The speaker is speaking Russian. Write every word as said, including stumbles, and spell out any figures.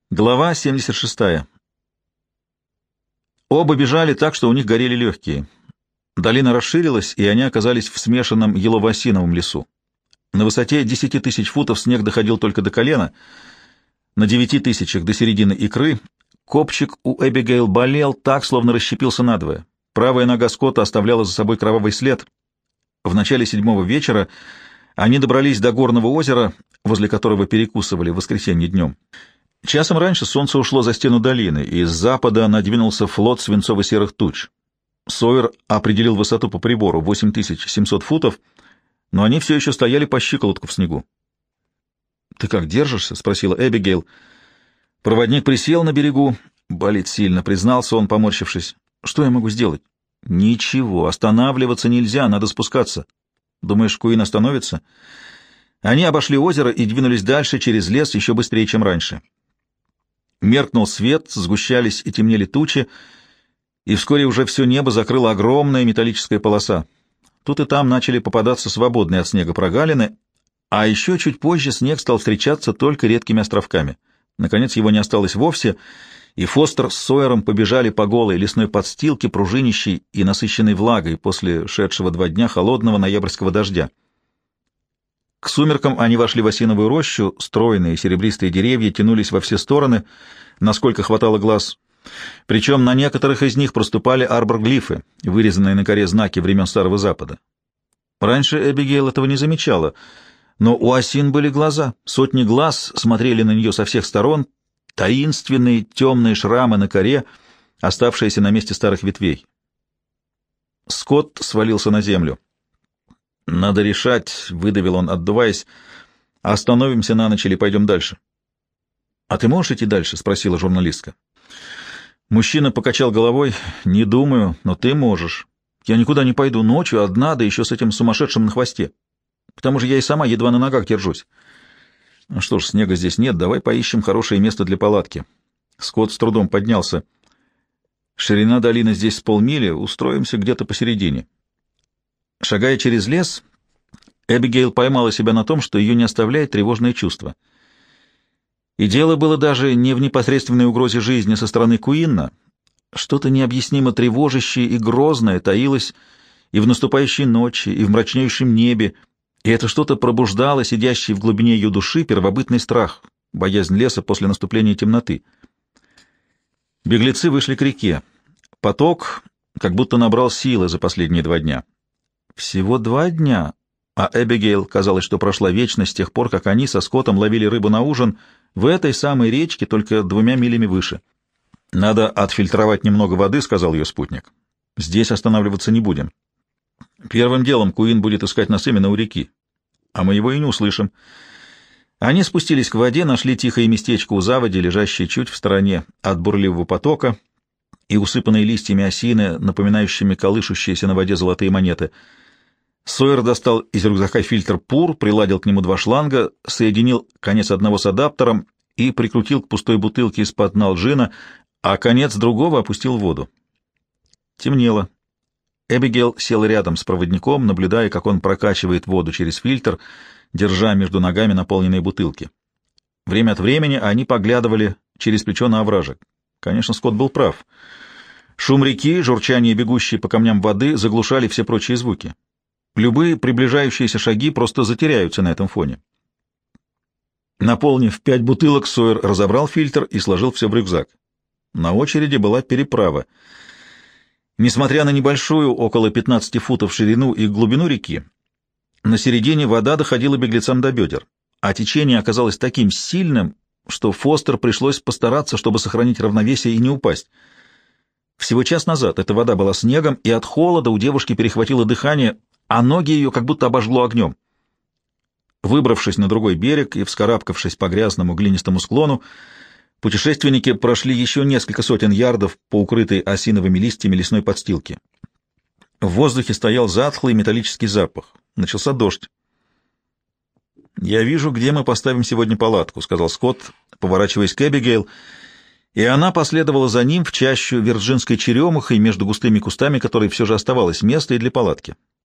Глава семьдесят шестая. Оба бежали так, что у них горели легкие. Долина расширилась, и они оказались в смешанном елово-осиновом лесу. На высоте десяти тысяч футов снег доходил только до колена, на девяти тысячах до середины икры. Копчик у Эбигейл болел так, словно расщепился надвое. Правая нога Скотта оставляла за собой кровавый след. В начале седьмого вечера они добрались до горного озера, возле которого перекусывали в воскресенье днем. Часом раньше солнце ушло за стену долины, и с запада надвинулся флот свинцово-серых туч. Сойер определил высоту по прибору — восемь тысяч семьсот футов, но они все еще стояли по щиколотку в снегу. — Ты как, держишься? — спросила Эбигейл. Проводник присел на берегу. Болит сильно, признался он, поморщившись. — Что я могу сделать? — Ничего, останавливаться нельзя, надо спускаться. — Думаешь, Куин остановится? Они обошли озеро и двинулись дальше через лес еще быстрее, чем раньше. Меркнул свет, сгущались и темнели тучи, и вскоре уже все небо закрыла огромная металлическая полоса. Тут и там начали попадаться свободные от снега прогалины, а еще чуть позже снег стал встречаться только редкими островками. Наконец его не осталось вовсе, и Фостер с Сойером побежали по голой лесной подстилке, пружинищей и насыщенной влагой после шедшего два дня холодного ноябрьского дождя. К сумеркам они вошли в осиновую рощу, стройные серебристые деревья тянулись во все стороны, насколько хватало глаз. Причем на некоторых из них проступали арборглифы, вырезанные на коре знаки времен Старого Запада. Раньше Эбигейл этого не замечала, но у осин были глаза, сотни глаз смотрели на нее со всех сторон, таинственные темные шрамы на коре, оставшиеся на месте старых ветвей. Скотт свалился на землю. «Надо решать», — выдавил он, отдуваясь, — «остановимся на ночь или пойдем дальше?» «А ты можешь идти дальше?» — спросила журналистка. Мужчина покачал головой. «Не думаю, но ты можешь. Я никуда не пойду ночью, одна, да еще с этим сумасшедшим на хвосте. К тому же я и сама едва на ногах держусь». «Ну что ж, снега здесь нет, давай поищем хорошее место для палатки». Скотт с трудом поднялся. «Ширина долины здесь с полмили, устроимся где-то посередине». Шагая через лес, Эбигейл поймала себя на том, что ее не оставляет тревожное чувство. И дело было даже не в непосредственной угрозе жизни со стороны Куинна. Что-то необъяснимо тревожащее и грозное таилось и в наступающей ночи, и в мрачнейшем небе, и это что-то пробуждало сидящий в глубине ее души первобытный страх, боязнь леса после наступления темноты. Беглецы вышли к реке. Поток как будто набрал силы за последние два дня. Всего два дня, а Эбигейл казалось, что прошла вечность с тех пор, как они со Скоттом ловили рыбу на ужин в этой самой речке, только двумя милями выше. «Надо отфильтровать немного воды», — сказал ее спутник. «Здесь останавливаться не будем. Первым делом Куин будет искать нас именно у реки, а мы его и не услышим». Они спустились к воде, нашли тихое местечко у заводи, лежащее чуть в стороне от бурливого потока и усыпанные листьями осины, напоминающими колышущиеся на воде золотые монеты. Сойер достал из рюкзака фильтр пур, приладил к нему два шланга, соединил конец одного с адаптером и прикрутил к пустой бутылке из-под налджина, а конец другого опустил в воду. Темнело. Эбигейл села рядом с проводником, наблюдая, как он прокачивает воду через фильтр, держа между ногами наполненные бутылки. Время от времени они поглядывали через плечо на овражек. Конечно, Скотт был прав. Шум реки, журчание бегущей по камням воды заглушали все прочие звуки. Любые приближающиеся шаги просто затеряются на этом фоне. Наполнив пять бутылок, Сойер разобрал фильтр и сложил все в рюкзак. На очереди была переправа. Несмотря на небольшую, около пятнадцати футов ширину и глубину реки, на середине вода доходила беглецам до бедер, а течение оказалось таким сильным, что Фостер пришлось постараться, чтобы сохранить равновесие и не упасть. Всего час назад эта вода была снегом, и от холода у девушки перехватило дыхание, а ноги ее как будто обожгло огнем. Выбравшись на другой берег и вскарабкавшись по грязному глинистому склону, путешественники прошли еще несколько сотен ярдов по укрытой осиновыми листьями лесной подстилке. В воздухе стоял затхлый металлический запах. Начался дождь. «Я вижу, где мы поставим сегодня палатку», — сказал Скотт, поворачиваясь к Эбигейл, и она последовала за ним в чащу вирджинской черемухой между густыми кустами, которой все же оставалось место и для палатки.